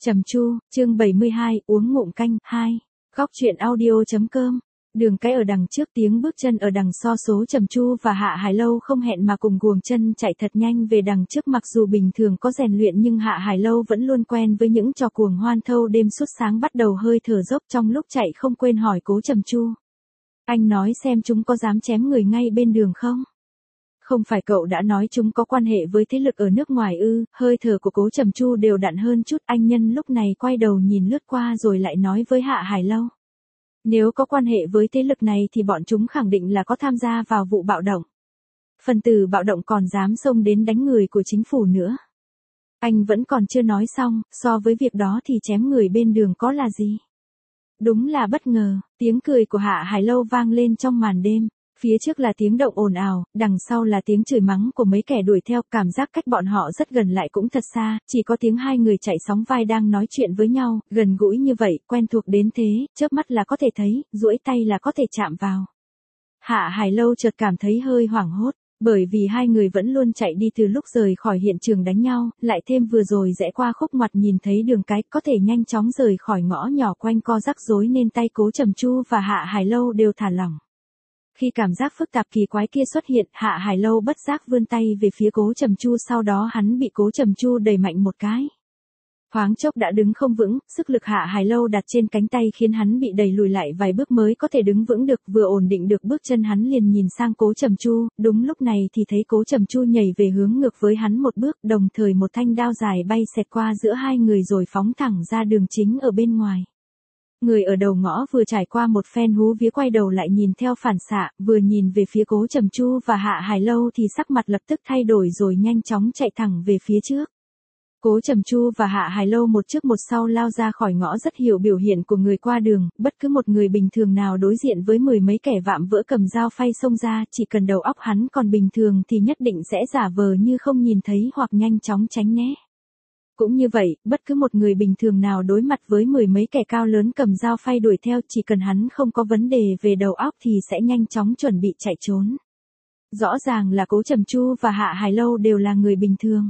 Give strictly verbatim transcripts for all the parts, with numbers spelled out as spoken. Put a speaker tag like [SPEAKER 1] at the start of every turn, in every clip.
[SPEAKER 1] Trầm Chu, chương bảy mươi hai, uống ngụm canh, hai. Góc truyện audio.com. Đường cái ở đằng trước, tiếng bước chân ở đằng so số. Trầm Chu và Hạ Hải Lâu không hẹn mà cùng guồng chân chạy thật nhanh về đằng trước, mặc dù bình thường có rèn luyện nhưng Hạ Hải Lâu vẫn luôn quen với những trò cuồng hoan thâu đêm suốt sáng, bắt đầu hơi thở dốc trong lúc chạy, không quên hỏi Cố Trầm Chu. Anh nói xem chúng có dám chém người ngay bên đường không? Không phải cậu đã nói chúng có quan hệ với thế lực ở nước ngoài ư? Hơi thở của Cố Trầm Chu đều đặn hơn chút. Anh nhân lúc này quay đầu nhìn lướt qua rồi lại nói với Hạ Hải Lâu. Nếu có quan hệ với thế lực này thì bọn chúng khẳng định là có tham gia vào vụ bạo động. Phần tử bạo động còn dám xông đến đánh người của chính phủ nữa. Anh vẫn còn chưa nói xong, so với việc đó thì chém người bên đường có là gì? Đúng là bất ngờ, tiếng cười của Hạ Hải Lâu vang lên trong màn đêm. Phía trước là tiếng động ồn ào, đằng sau là tiếng chửi mắng của mấy kẻ đuổi theo, cảm giác cách bọn họ rất gần lại cũng thật xa, chỉ có tiếng hai người chạy sóng vai đang nói chuyện với nhau, gần gũi như vậy, quen thuộc đến thế, chớp mắt là có thể thấy, duỗi tay là có thể chạm vào. Hạ Hải Lâu chợt cảm thấy hơi hoảng hốt, bởi vì hai người vẫn luôn chạy đi từ lúc rời khỏi hiện trường đánh nhau, lại thêm vừa rồi rẽ qua khúc ngoặt nhìn thấy đường cái, có thể nhanh chóng rời khỏi ngõ nhỏ quanh co rắc rối nên tay Cố Trầm Chu và Hạ Hải Lâu đều thả lỏng. Khi cảm giác phức tạp kỳ quái kia xuất hiện, Hạ Hải Lâu bất giác vươn tay về phía Cố Trầm Chu, sau đó hắn bị Cố Trầm Chu đẩy mạnh một cái. Thoáng chốc đã đứng không vững, sức lực Hạ Hải Lâu đặt trên cánh tay khiến hắn bị đẩy lùi lại vài bước mới có thể đứng vững được, vừa ổn định được bước chân hắn liền nhìn sang Cố Trầm Chu, đúng lúc này thì thấy Cố Trầm Chu nhảy về hướng ngược với hắn một bước, đồng thời một thanh đao dài bay xẹt qua giữa hai người rồi phóng thẳng ra đường chính ở bên ngoài. Người ở đầu ngõ vừa trải qua một phen hú vía quay đầu lại nhìn theo phản xạ, vừa nhìn về phía Cố Trầm Chu và Hạ Hải Lâu thì sắc mặt lập tức thay đổi rồi nhanh chóng chạy thẳng về phía trước. Cố Trầm Chu và Hạ Hải Lâu một trước một sau lao ra khỏi ngõ, rất hiểu biểu hiện của người qua đường, bất cứ một người bình thường nào đối diện với mười mấy kẻ vạm vỡ cầm dao phay xông ra, chỉ cần đầu óc hắn còn bình thường thì nhất định sẽ giả vờ như không nhìn thấy hoặc nhanh chóng tránh né. Cũng như vậy, bất cứ một người bình thường nào đối mặt với mười mấy kẻ cao lớn cầm dao phay đuổi theo, chỉ cần hắn không có vấn đề về đầu óc thì sẽ nhanh chóng chuẩn bị chạy trốn. Rõ ràng là Cố Trầm Chu và Hạ Hải Lâu đều là người bình thường.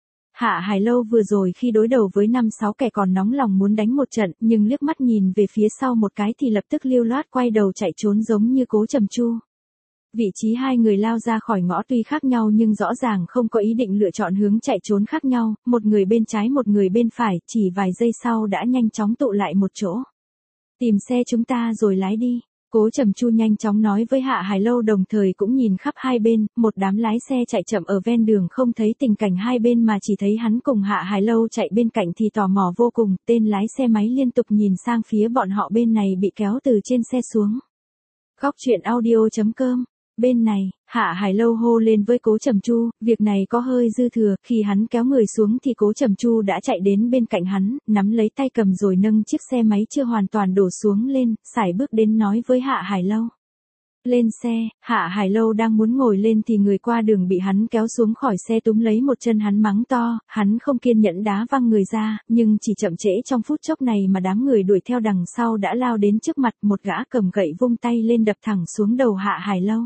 [SPEAKER 1] Hạ Hải Lâu vừa rồi khi đối đầu với năm sáu kẻ còn nóng lòng muốn đánh một trận, nhưng liếc mắt nhìn về phía sau một cái thì lập tức lưu loát quay đầu chạy trốn giống như Cố Trầm Chu. Vị trí hai người lao ra khỏi ngõ tuy khác nhau nhưng rõ ràng không có ý định lựa chọn hướng chạy trốn khác nhau, một người bên trái một người bên phải, chỉ vài giây sau đã nhanh chóng tụ lại một chỗ. Tìm xe chúng ta rồi lái đi. Cố Trầm Chu nhanh chóng nói với Hạ Hải Lâu, đồng thời cũng nhìn khắp hai bên, một đám lái xe chạy chậm ở ven đường không thấy tình cảnh hai bên mà chỉ thấy hắn cùng Hạ Hải Lâu chạy bên cạnh thì tò mò vô cùng, tên lái xe máy liên tục nhìn sang phía bọn họ bên này bị kéo từ trên xe xuống. Góc truyện audio.com. Bên này, Hạ Hải Lâu hô lên với Cố Trầm Chu, việc này có hơi dư thừa, khi hắn kéo người xuống thì Cố Trầm Chu đã chạy đến bên cạnh hắn, nắm lấy tay cầm rồi nâng chiếc xe máy chưa hoàn toàn đổ xuống lên, sải bước đến nói với Hạ Hải Lâu. Lên xe. Hạ Hải Lâu đang muốn ngồi lên thì người qua đường bị hắn kéo xuống khỏi xe túm lấy một chân hắn mắng to, hắn không kiên nhẫn đá văng người ra, nhưng chỉ chậm trễ trong phút chốc này mà đám người đuổi theo đằng sau đã lao đến trước mặt, một gã cầm gậy vung tay lên đập thẳng xuống đầu Hạ Hải Lâu.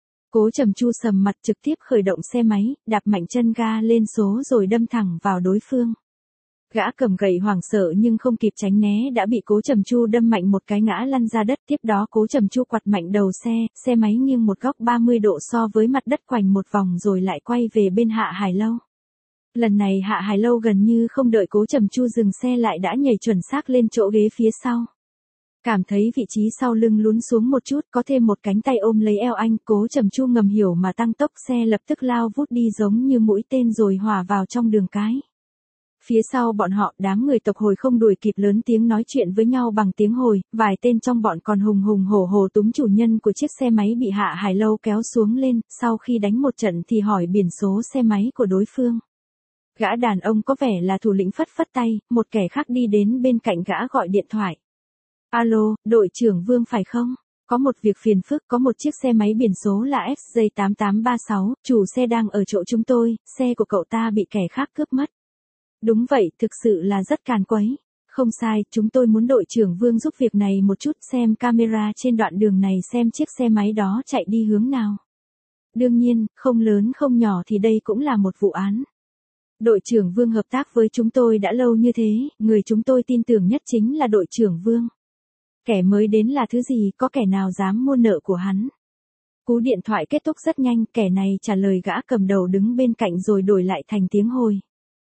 [SPEAKER 1] Cố Trầm Chu sầm mặt, trực tiếp khởi động xe máy, đạp mạnh chân ga lên số rồi đâm thẳng vào đối phương. Gã cầm gậy hoảng sợ nhưng không kịp tránh né đã bị Cố Trầm Chu đâm mạnh một cái ngã lăn ra đất, tiếp đó Cố Trầm Chu quặt mạnh đầu xe, xe máy nghiêng một góc ba mươi độ so với mặt đất quành một vòng rồi lại quay về bên Hạ Hải Lâu. Lần này Hạ Hải Lâu gần như không đợi Cố Trầm Chu dừng xe lại đã nhảy chuẩn xác lên chỗ ghế phía sau. Cảm thấy vị trí sau lưng lún xuống một chút, có thêm một cánh tay ôm lấy eo anh, Cố Trầm Chu ngầm hiểu mà tăng tốc xe lập tức lao vút đi giống như mũi tên rồi hòa vào trong đường cái. Phía sau bọn họ, đám người tộc Hồi không đuổi kịp, lớn tiếng nói chuyện với nhau bằng tiếng Hồi, vài tên trong bọn còn hùng hùng hổ hổ túm chủ nhân của chiếc xe máy bị Hạ Hải Lâu kéo xuống lên, sau khi đánh một trận thì hỏi biển số xe máy của đối phương. Gã đàn ông có vẻ là thủ lĩnh phất phất tay, một kẻ khác đi đến bên cạnh gã gọi điện thoại. Alo, đội trưởng Vương phải không? Có một việc phiền phức, có một chiếc xe máy biển số là F J tám tám ba sáu, chủ xe đang ở chỗ chúng tôi, xe của cậu ta bị kẻ khác cướp mất. Đúng vậy, thực sự là rất càn quấy. Không sai, chúng tôi muốn đội trưởng Vương giúp việc này một chút, xem camera trên đoạn đường này xem chiếc xe máy đó chạy đi hướng nào. Đương nhiên, không lớn không nhỏ thì đây cũng là một vụ án. Đội trưởng Vương hợp tác với chúng tôi đã lâu như thế, người chúng tôi tin tưởng nhất chính là đội trưởng Vương. Kẻ mới đến là thứ gì, có kẻ nào dám mua nợ của hắn. Cú điện thoại kết thúc rất nhanh, kẻ này trả lời gã cầm đầu đứng bên cạnh rồi đổi lại thành tiếng hồi.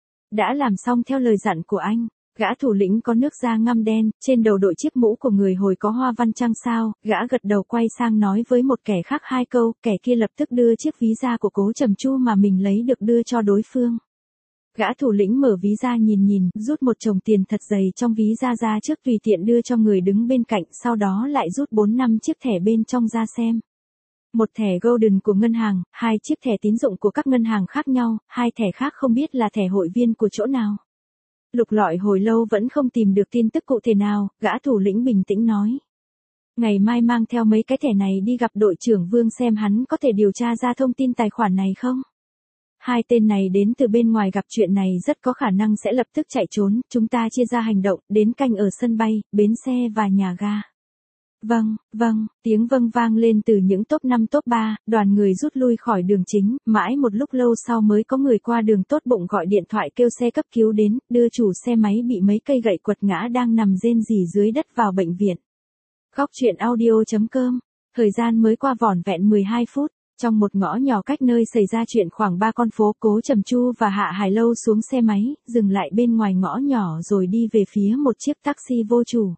[SPEAKER 1] Đã làm xong theo lời dặn của anh. Gã thủ lĩnh có nước da ngăm đen, trên đầu đội chiếc mũ của người hồi có hoa văn trăng sao, gã gật đầu quay sang nói với một kẻ khác hai câu, kẻ kia lập tức đưa chiếc ví da của Cố Trầm Chu mà mình lấy được đưa cho đối phương. Gã thủ lĩnh mở ví da nhìn nhìn, rút một chồng tiền thật dày trong ví da ra trước tùy tiện đưa cho người đứng bên cạnh, sau đó lại rút bốn năm chiếc thẻ bên trong ra xem. Một thẻ Golden của ngân hàng, hai chiếc thẻ tín dụng của các ngân hàng khác nhau, hai thẻ khác không biết là thẻ hội viên của chỗ nào. Lục lọi hồi lâu vẫn không tìm được tin tức cụ thể nào, gã thủ lĩnh bình tĩnh nói. Ngày mai mang theo mấy cái thẻ này đi gặp đội trưởng Vương xem hắn có thể điều tra ra thông tin tài khoản này không. Hai tên này đến từ bên ngoài gặp chuyện này rất có khả năng sẽ lập tức chạy trốn, chúng ta chia ra hành động, đến canh ở sân bay, bến xe và nhà ga. Vâng, vâng, tiếng vâng vang lên từ những top năm top ba, đoàn người rút lui khỏi đường chính, mãi một lúc lâu sau mới có người qua đường tốt bụng gọi điện thoại kêu xe cấp cứu đến, đưa chủ xe máy bị mấy cây gậy quật ngã đang nằm rên rỉ dưới đất vào bệnh viện. Góc truyện audio chấm com, thời gian mới qua vỏn vẹn mười hai phút, trong một ngõ nhỏ cách nơi xảy ra chuyện khoảng ba con phố, Cố Trầm Chu và Hạ Hải Lâu xuống xe máy, dừng lại bên ngoài ngõ nhỏ rồi đi về phía một chiếc taxi vô chủ.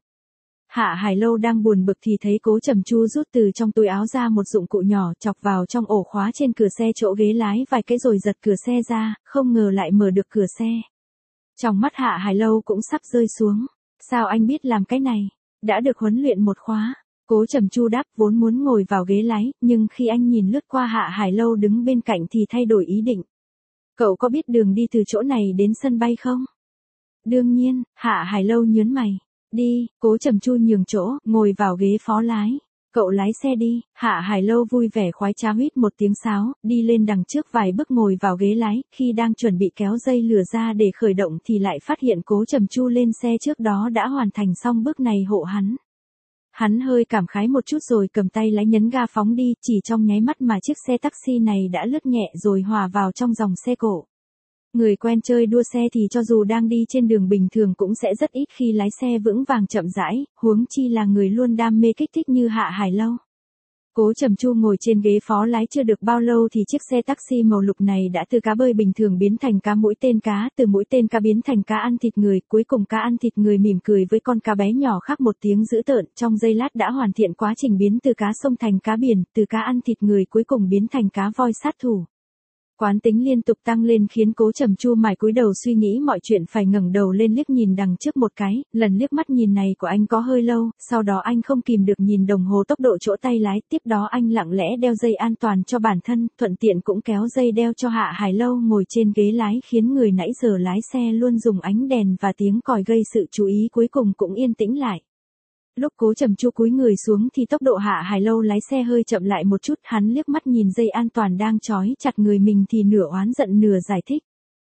[SPEAKER 1] Hạ Hải Lâu đang buồn bực thì thấy Cố Trầm Chu rút từ trong túi áo ra một dụng cụ nhỏ chọc vào trong ổ khóa trên cửa xe chỗ ghế lái vài cái rồi giật cửa xe ra, không ngờ lại mở được cửa xe. Trong mắt Hạ Hải Lâu cũng sắp rơi xuống. Sao anh biết làm cái này? Đã được huấn luyện một khóa. Cố Trầm Chu đáp vốn muốn ngồi vào ghế lái, nhưng khi anh nhìn lướt qua Hạ Hải Lâu đứng bên cạnh thì thay đổi ý định. Cậu có biết đường đi từ chỗ này đến sân bay không? Đương nhiên, Hạ Hải Lâu nhớn mày. Đi, Cố Trầm Chu nhường chỗ, ngồi vào ghế phó lái. Cậu lái xe đi, Hạ Hải Lâu vui vẻ khoái trá huýt một tiếng sáo, đi lên đằng trước vài bước ngồi vào ghế lái, khi đang chuẩn bị kéo dây lửa ra để khởi động thì lại phát hiện Cố Trầm Chu lên xe trước đó đã hoàn thành xong bước này hộ hắn. Hắn hơi cảm khái một chút rồi cầm tay lái nhấn ga phóng đi, chỉ trong nháy mắt mà chiếc xe taxi này đã lướt nhẹ rồi hòa vào trong dòng xe cộ. Người quen chơi đua xe thì cho dù đang đi trên đường bình thường cũng sẽ rất ít khi lái xe vững vàng chậm rãi, huống chi là người luôn đam mê kích thích như Hạ Hải Lâu. Cố Trầm Chu ngồi trên ghế phó lái chưa được bao lâu thì chiếc xe taxi màu lục này đã từ cá bơi bình thường biến thành cá mũi tên cá, từ mũi tên cá biến thành cá ăn thịt người, cuối cùng cá ăn thịt người mỉm cười với con cá bé nhỏ khác một tiếng dữ tợn, trong giây lát đã hoàn thiện quá trình biến từ cá sông thành cá biển, từ cá ăn thịt người cuối cùng biến thành cá voi sát thủ. Quán tính liên tục tăng lên khiến Cố Trầm Chu mải cúi đầu suy nghĩ mọi chuyện, phải ngẩng đầu lên liếc nhìn đằng trước một cái, lần liếc mắt nhìn này của anh có hơi lâu, sau đó anh không kìm được nhìn đồng hồ tốc độ chỗ tay lái, tiếp đó anh lặng lẽ đeo dây an toàn cho bản thân, thuận tiện cũng kéo dây đeo cho Hạ Hải Lâu ngồi trên ghế lái, khiến người nãy giờ lái xe luôn dùng ánh đèn và tiếng còi gây sự chú ý cuối cùng cũng yên tĩnh lại. Lúc Cố Trầm Chu cúi người xuống thì tốc độ Hạ Hải Lâu lái xe hơi chậm lại một chút, hắn liếc mắt nhìn dây an toàn đang trói chặt người mình thì nửa oán giận nửa giải thích.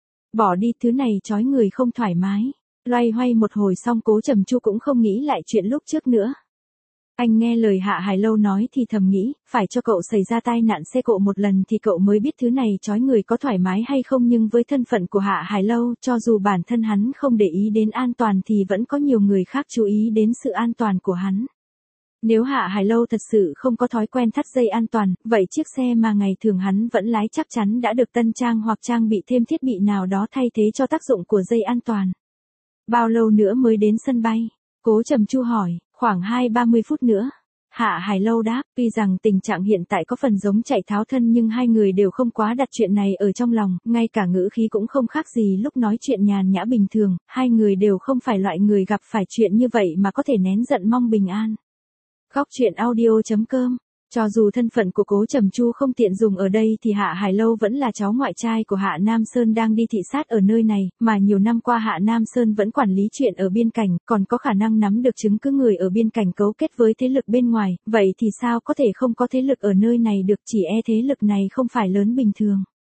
[SPEAKER 1] Bỏ đi, thứ này trói người không thoải mái. Loay hoay một hồi xong Cố Trầm Chu cũng không nghĩ lại chuyện lúc trước nữa. Anh nghe lời Hạ Hải Lâu nói thì thầm nghĩ, phải cho cậu xảy ra tai nạn xe cộ một lần thì cậu mới biết thứ này trói người có thoải mái hay không, nhưng với thân phận của Hạ Hải Lâu, cho dù bản thân hắn không để ý đến an toàn thì vẫn có nhiều người khác chú ý đến sự an toàn của hắn. Nếu Hạ Hải Lâu thật sự không có thói quen thắt dây an toàn, vậy chiếc xe mà ngày thường hắn vẫn lái chắc chắn đã được tân trang hoặc trang bị thêm thiết bị nào đó thay thế cho tác dụng của dây an toàn. Bao lâu nữa mới đến sân bay? Cố Trầm Chu hỏi. Khoảng hai ba mươi phút nữa. Hạ Hải Lâu đáp, tuy rằng tình trạng hiện tại có phần giống chạy tháo thân nhưng hai người đều không quá đặt chuyện này ở trong lòng, ngay cả ngữ khí cũng không khác gì lúc nói chuyện nhàn nhã bình thường, hai người đều không phải loại người gặp phải chuyện như vậy mà có thể nén giận mong bình an. Góc truyện audio chấm com. Cho dù thân phận của Cố Trầm Chu không tiện dùng ở đây thì Hạ Hải Lâu vẫn là cháu ngoại trai của Hạ Nam Sơn đang đi thị sát ở nơi này, mà nhiều năm qua Hạ Nam Sơn vẫn quản lý chuyện ở biên cảnh, còn có khả năng nắm được chứng cứ người ở biên cảnh cấu kết với thế lực bên ngoài, vậy thì sao có thể không có thế lực ở nơi này được, chỉ e thế lực này không phải lớn bình thường.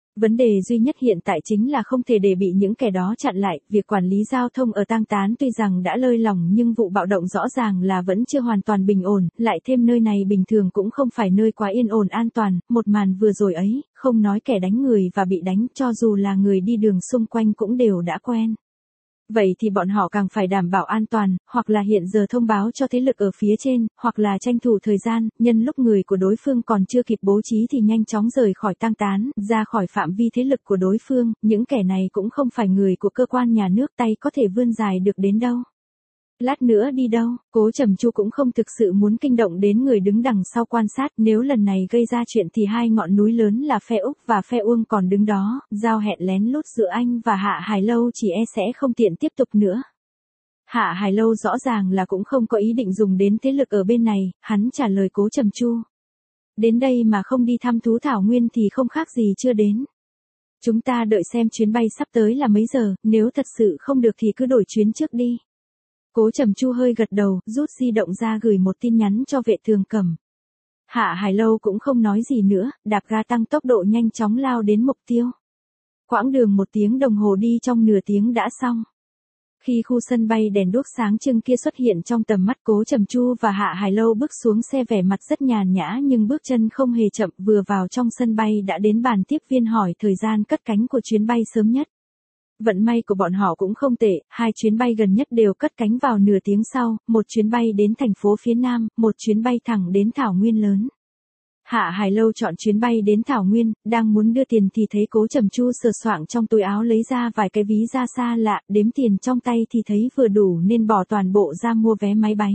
[SPEAKER 1] Vấn đề duy nhất hiện tại chính là không thể để bị những kẻ đó chặn lại, việc quản lý giao thông ở Tang Tán tuy rằng đã lơi lỏng nhưng vụ bạo động rõ ràng là vẫn chưa hoàn toàn bình ổn, lại thêm nơi này bình thường cũng không phải nơi quá yên ổn an toàn, một màn vừa rồi ấy, không nói kẻ đánh người và bị đánh, cho dù là người đi đường xung quanh cũng đều đã quen. Vậy thì bọn họ càng phải đảm bảo an toàn, hoặc là hiện giờ thông báo cho thế lực ở phía trên, hoặc là tranh thủ thời gian, nhân lúc người của đối phương còn chưa kịp bố trí thì nhanh chóng rời khỏi Tang Tán, ra khỏi phạm vi thế lực của đối phương, những kẻ này cũng không phải người của cơ quan nhà nước tay có thể vươn dài được đến đâu. Lát nữa đi đâu, Cố Trầm Chu cũng không thực sự muốn kinh động đến người đứng đằng sau quan sát, nếu lần này gây ra chuyện thì hai ngọn núi lớn là phe Úc và phe Uông còn đứng đó, giao hẹn lén lút giữa anh và Hạ Hải Lâu chỉ e sẽ không tiện tiếp tục nữa. Hạ Hải Lâu rõ ràng là cũng không có ý định dùng đến thế lực ở bên này, hắn trả lời Cố Trầm Chu. Đến đây mà không đi thăm thú thảo nguyên thì không khác gì chưa đến. Chúng ta đợi xem chuyến bay sắp tới là mấy giờ, nếu thật sự không được thì cứ đổi chuyến trước đi. Cố Trầm Chu hơi gật đầu, rút di động ra gửi một tin nhắn cho Vệ Thường Cẩm. Hạ Hải Lâu cũng không nói gì nữa, đạp ga tăng tốc độ nhanh chóng lao đến mục tiêu. Quãng đường một tiếng đồng hồ đi trong nửa tiếng đã xong. Khi khu sân bay đèn đuốc sáng trưng kia xuất hiện trong tầm mắt Cố Trầm Chu và Hạ Hải Lâu bước xuống xe vẻ mặt rất nhàn nhã nhưng bước chân không hề chậm, vừa vào trong sân bay đã đến bàn tiếp viên hỏi thời gian cất cánh của chuyến bay sớm nhất. Vận may của bọn họ cũng không tệ, hai chuyến bay gần nhất đều cất cánh vào nửa tiếng sau, một chuyến bay đến thành phố phía Nam, một chuyến bay thẳng đến Thảo Nguyên lớn. Hạ Hải Lâu chọn chuyến bay đến Thảo Nguyên, đang muốn đưa tiền thì thấy Cố Trầm Chu sờ soạng trong túi áo lấy ra vài cái ví da xa lạ, đếm tiền trong tay thì thấy vừa đủ nên bỏ toàn bộ ra mua vé máy bay.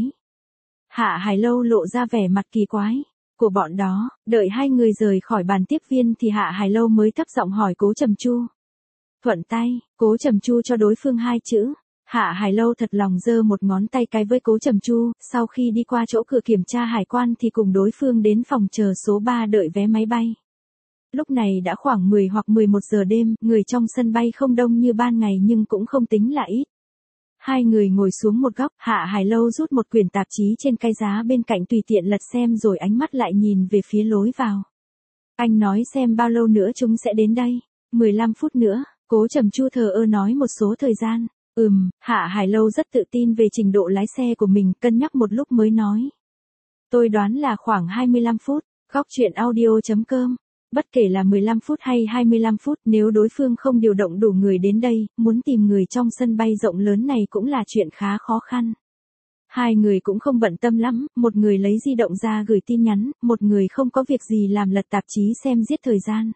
[SPEAKER 1] Hạ Hải Lâu lộ ra vẻ mặt kỳ quái của bọn đó, đợi hai người rời khỏi bàn tiếp viên thì Hạ Hải Lâu mới thấp giọng hỏi Cố Trầm Chu. Thuận tay, Cố Trầm Chu cho đối phương hai chữ. Hạ Hải Lâu thật lòng giơ một ngón tay cái với Cố Trầm Chu, sau khi đi qua chỗ cửa kiểm tra hải quan thì cùng đối phương đến phòng chờ số ba đợi vé máy bay. Lúc này đã khoảng mười hoặc mười một giờ đêm, người trong sân bay không đông như ban ngày nhưng cũng không tính là ít. Hai người ngồi xuống một góc, Hạ Hải Lâu rút một quyển tạp chí trên cái giá bên cạnh tùy tiện lật xem rồi ánh mắt lại nhìn về phía lối vào. Anh nói xem bao lâu nữa chúng sẽ đến đây, mười lăm phút nữa. Cố Trầm Chu thờ ơ nói một số thời gian. Ừm, Hạ Hải Lâu rất tự tin về trình độ lái xe của mình, cân nhắc một lúc mới nói. Tôi đoán là khoảng hai mươi lăm phút, góc chuyện audio chấm com. Bất kể là mười lăm phút hay hai mươi lăm phút, nếu đối phương không điều động đủ người đến đây, muốn tìm người trong sân bay rộng lớn này cũng là chuyện khá khó khăn. Hai người cũng không bận tâm lắm, một người lấy di động ra gửi tin nhắn, một người không có việc gì làm lật tạp chí xem giết thời gian.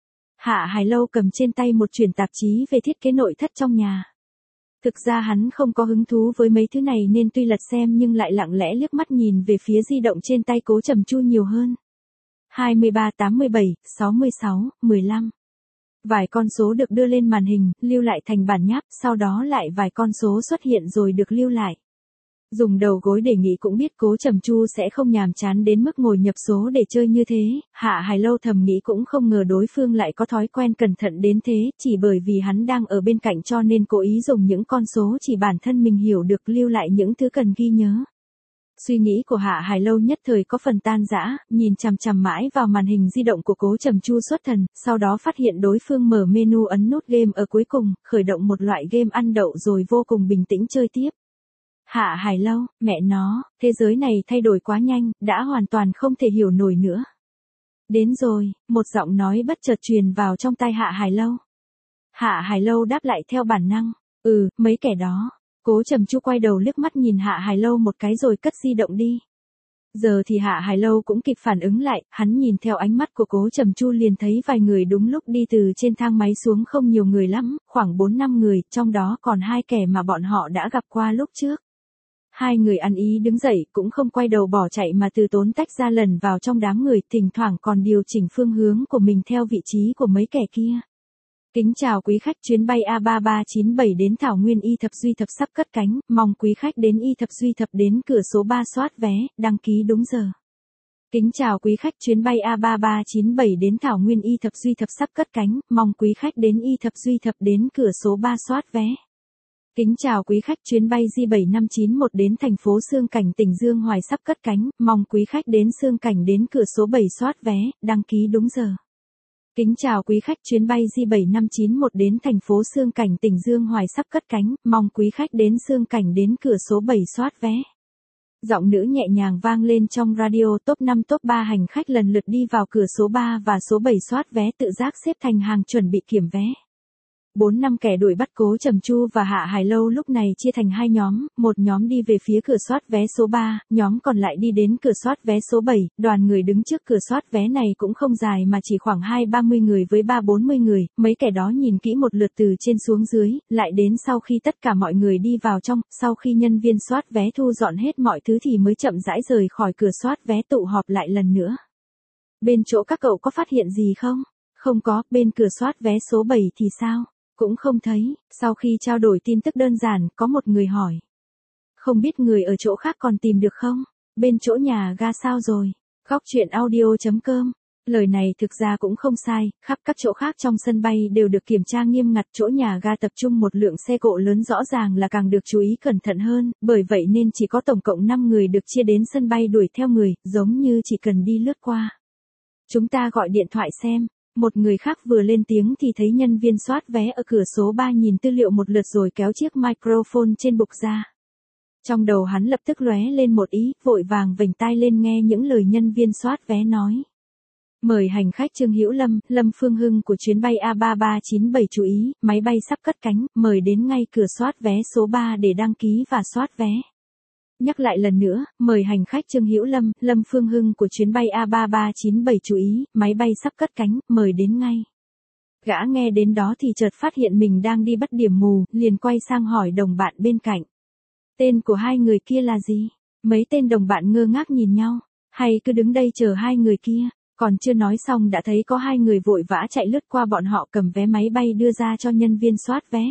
[SPEAKER 1] Hạ Hải Lâu cầm trên tay một quyển tạp chí về thiết kế nội thất trong nhà. Thực ra hắn không có hứng thú với mấy thứ này nên tuy lật xem nhưng lại lặng lẽ liếc mắt nhìn về phía di động trên tay Cố Trầm Chu nhiều hơn. hai mươi ba, tám mươi bảy, sáu mươi sáu, mười lăm. Vài con số được đưa lên màn hình, lưu lại thành bản nháp, sau đó lại vài con số xuất hiện rồi được lưu lại. Dùng đầu gối để nghĩ cũng biết Cố Trầm Chu sẽ không nhàm chán đến mức ngồi nhập số để chơi như thế, Hạ Hải Lâu thầm nghĩ cũng không ngờ đối phương lại có thói quen cẩn thận đến thế, chỉ bởi vì hắn đang ở bên cạnh cho nên cố ý dùng những con số chỉ bản thân mình hiểu được lưu lại những thứ cần ghi nhớ. Suy nghĩ của Hạ Hải Lâu nhất thời có phần tan rã, nhìn chằm chằm mãi vào màn hình di động của Cố Trầm Chu xuất thần, sau đó phát hiện đối phương mở menu ấn nút game ở cuối cùng, khởi động một loại game ăn đậu rồi vô cùng bình tĩnh chơi tiếp. Hạ Hải Lâu, mẹ nó, thế giới này thay đổi quá nhanh, đã hoàn toàn không thể hiểu nổi nữa. Đến rồi, một giọng nói bất chợt truyền vào trong tai Hạ Hải Lâu. Hạ Hải Lâu đáp lại theo bản năng, ừ, mấy kẻ đó. Cố Trầm Chu quay đầu liếc mắt nhìn Hạ Hải Lâu một cái rồi cất di động đi. Giờ thì Hạ Hải Lâu cũng kịp phản ứng lại, hắn nhìn theo ánh mắt của Cố Trầm Chu liền thấy vài người đúng lúc đi từ trên thang máy xuống, không nhiều người lắm, khoảng bốn năm người, trong đó còn hai kẻ mà bọn họ đã gặp qua lúc trước. Hai người ăn ý đứng dậy, cũng không quay đầu bỏ chạy mà từ tốn tách ra lần vào trong đám người, thỉnh thoảng còn điều chỉnh phương hướng của mình theo vị trí của mấy kẻ kia. Kính chào quý khách, chuyến bay A ba ba chín bảy đến Thảo Nguyên Y Thập Duy Thập sắp cất cánh, mong quý khách đến Y Thập Duy Thập đến cửa số ba soát vé, đăng ký đúng giờ. Kính chào quý khách, chuyến bay A ba ba chín bảy đến Thảo Nguyên Y Thập Duy Thập sắp cất cánh, mong quý khách đến Y Thập Duy Thập đến cửa số ba soát vé. Kính chào quý khách, chuyến bay J bảy năm chín một đến thành phố Xương Cảnh tỉnh Dương Hoài sắp cất cánh, mong quý khách đến Xương Cảnh đến cửa số bảy soát vé, đăng ký đúng giờ. Kính chào quý khách, chuyến bay J bảy năm chín một đến thành phố Xương Cảnh tỉnh Dương Hoài sắp cất cánh, mong quý khách đến Xương Cảnh đến cửa số bảy soát vé. Giọng nữ nhẹ nhàng vang lên trong radio. Top năm top ba hành khách lần lượt đi vào cửa số ba và số bảy soát vé, tự giác xếp thành hàng chuẩn bị kiểm vé. Bốn năm kẻ đuổi bắt Cố Trầm Chu và Hạ Hải Lâu lúc này chia thành hai nhóm, một nhóm đi về phía cửa soát vé số ba, nhóm còn lại đi đến cửa soát vé số bảy. Đoàn người đứng trước cửa soát vé này cũng không dài mà chỉ khoảng hai ba mươi người với ba bốn mươi người, mấy kẻ đó nhìn kỹ một lượt từ trên xuống dưới, lại đến sau khi tất cả mọi người đi vào trong, sau khi nhân viên soát vé thu dọn hết mọi thứ thì mới chậm rãi rời khỏi cửa soát vé, tụ họp lại lần nữa. Bên chỗ các cậu có phát hiện gì không? Không có. Bên cửa soát vé số bảy thì sao? Cũng không thấy. Sau khi trao đổi tin tức đơn giản, có một người hỏi. Không biết người ở chỗ khác còn tìm được không? Bên chỗ nhà ga sao rồi? Góc chuyện audio chấm com. Lời này thực ra cũng không sai, khắp các chỗ khác trong sân bay đều được kiểm tra nghiêm ngặt, chỗ nhà ga tập trung một lượng xe cộ lớn rõ ràng là càng được chú ý cẩn thận hơn, bởi vậy nên chỉ có tổng cộng năm người được chia đến sân bay đuổi theo người, giống như chỉ cần đi lướt qua. Chúng ta gọi điện thoại xem. Một người khác vừa lên tiếng thì thấy nhân viên soát vé ở cửa số ba nhìn tư liệu một lượt rồi kéo chiếc microphone trên bục ra. Trong đầu hắn lập tức lóe lên một ý, vội vàng vểnh tai lên nghe những lời nhân viên soát vé nói. Mời hành khách Trương Hữu Lâm, Lâm Phương Hưng của chuyến bay A ba ba chín bảy chú ý, máy bay sắp cất cánh, mời đến ngay cửa soát vé số ba để đăng ký và soát vé. Nhắc lại lần nữa, mời hành khách Trương Hữu Lâm, Lâm Phương Hưng của chuyến bay A ba ba chín bảy chú ý, máy bay sắp cất cánh, mời đến ngay. Gã nghe đến đó thì chợt phát hiện mình đang đi bắt điểm mù, liền quay sang hỏi đồng bạn bên cạnh. Tên của hai người kia là gì? Mấy tên đồng bạn ngơ ngác nhìn nhau, hay cứ đứng đây chờ hai người kia, còn chưa nói xong đã thấy có hai người vội vã chạy lướt qua bọn họ cầm vé máy bay đưa ra cho nhân viên soát vé.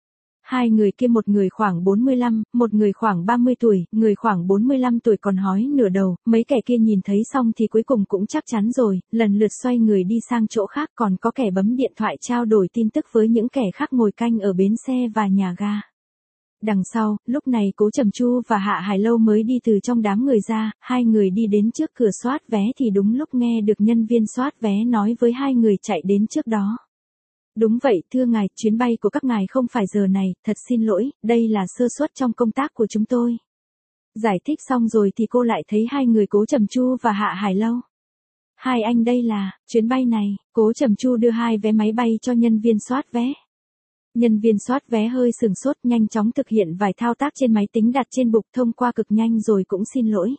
[SPEAKER 1] Hai người kia, một người khoảng bốn mươi lăm, một người khoảng ba mươi tuổi, người khoảng bốn mươi lăm tuổi còn hói nửa đầu, mấy kẻ kia nhìn thấy xong thì cuối cùng cũng chắc chắn rồi, lần lượt xoay người đi sang chỗ khác, còn có kẻ bấm điện thoại trao đổi tin tức với những kẻ khác ngồi canh ở bến xe và nhà ga. Đằng sau, lúc này Cố Trầm Chu và Hạ Hải Lâu mới đi từ trong đám người ra, hai người đi đến trước cửa soát vé thì đúng lúc nghe được nhân viên soát vé nói với hai người chạy đến trước đó. Đúng vậy, thưa ngài, chuyến bay của các ngài không phải giờ này, thật xin lỗi, đây là sơ suất trong công tác của chúng tôi. Giải thích xong rồi thì cô lại thấy hai người Cố Trầm Chu và Hạ Hải Lâu. Hai anh đây là, chuyến bay này, Cố Trầm Chu đưa hai vé máy bay cho nhân viên soát vé. Nhân viên soát vé hơi sừng sốt, nhanh chóng thực hiện vài thao tác trên máy tính đặt trên bục, thông qua cực nhanh rồi cũng xin lỗi.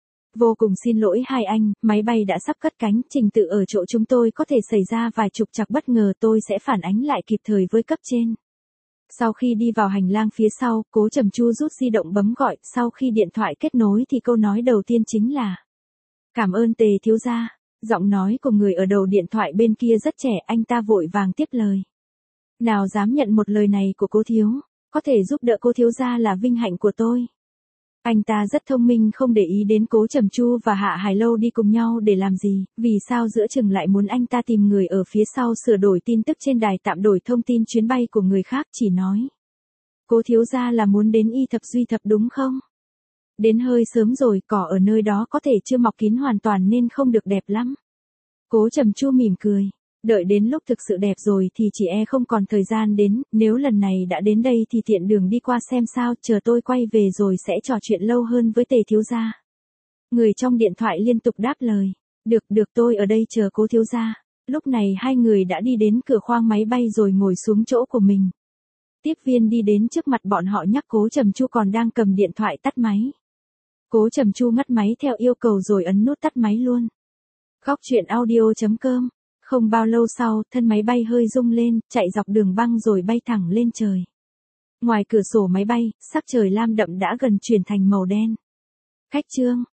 [SPEAKER 1] Vô cùng xin lỗi hai anh, máy bay đã sắp cất cánh, trình tự ở chỗ chúng tôi có thể xảy ra vài trục trặc bất ngờ, tôi sẽ phản ánh lại kịp thời với cấp trên. Sau khi đi vào hành lang phía sau, Cố Trầm Chu rút di động bấm gọi, sau khi điện thoại kết nối thì câu nói đầu tiên chính là: Cảm ơn Tề thiếu gia. Giọng nói của người ở đầu điện thoại bên kia rất trẻ, anh ta vội vàng tiếp lời. Nào dám nhận một lời này của cô thiếu, có thể giúp đỡ cô thiếu gia là vinh hạnh của tôi. Anh ta rất thông minh, không để ý đến Cố Trầm Chu và Hạ Hải Lâu đi cùng nhau để làm gì, vì sao giữa chừng lại muốn anh ta tìm người ở phía sau sửa đổi tin tức trên đài tạm đổi thông tin chuyến bay của người khác, chỉ nói. Cố thiếu gia là muốn đến Y Thập Duy Thập đúng không? Đến hơi sớm rồi, cỏ ở nơi đó có thể chưa mọc kín hoàn toàn nên không được đẹp lắm. Cố Trầm Chu mỉm cười. Đợi đến lúc thực sự đẹp rồi thì chỉ e không còn thời gian đến, nếu lần này đã đến đây thì tiện đường đi qua xem sao, chờ tôi quay về rồi sẽ trò chuyện lâu hơn với Tề thiếu gia. Người trong điện thoại liên tục đáp lời. Được, được, tôi ở đây chờ Cố thiếu gia. Lúc này hai người đã đi đến cửa khoang máy bay rồi ngồi xuống chỗ của mình. Tiếp viên đi đến trước mặt bọn họ nhắc Cố Trầm Chu còn đang cầm điện thoại tắt máy. Cố Trầm Chu ngắt máy theo yêu cầu rồi ấn nút tắt máy luôn. Góc chuyện audio chấm com. Không bao lâu sau, thân máy bay hơi rung lên, chạy dọc đường băng rồi bay thẳng lên trời. Ngoài cửa sổ máy bay, sắc trời lam đậm đã gần chuyển thành màu đen. Khách trương,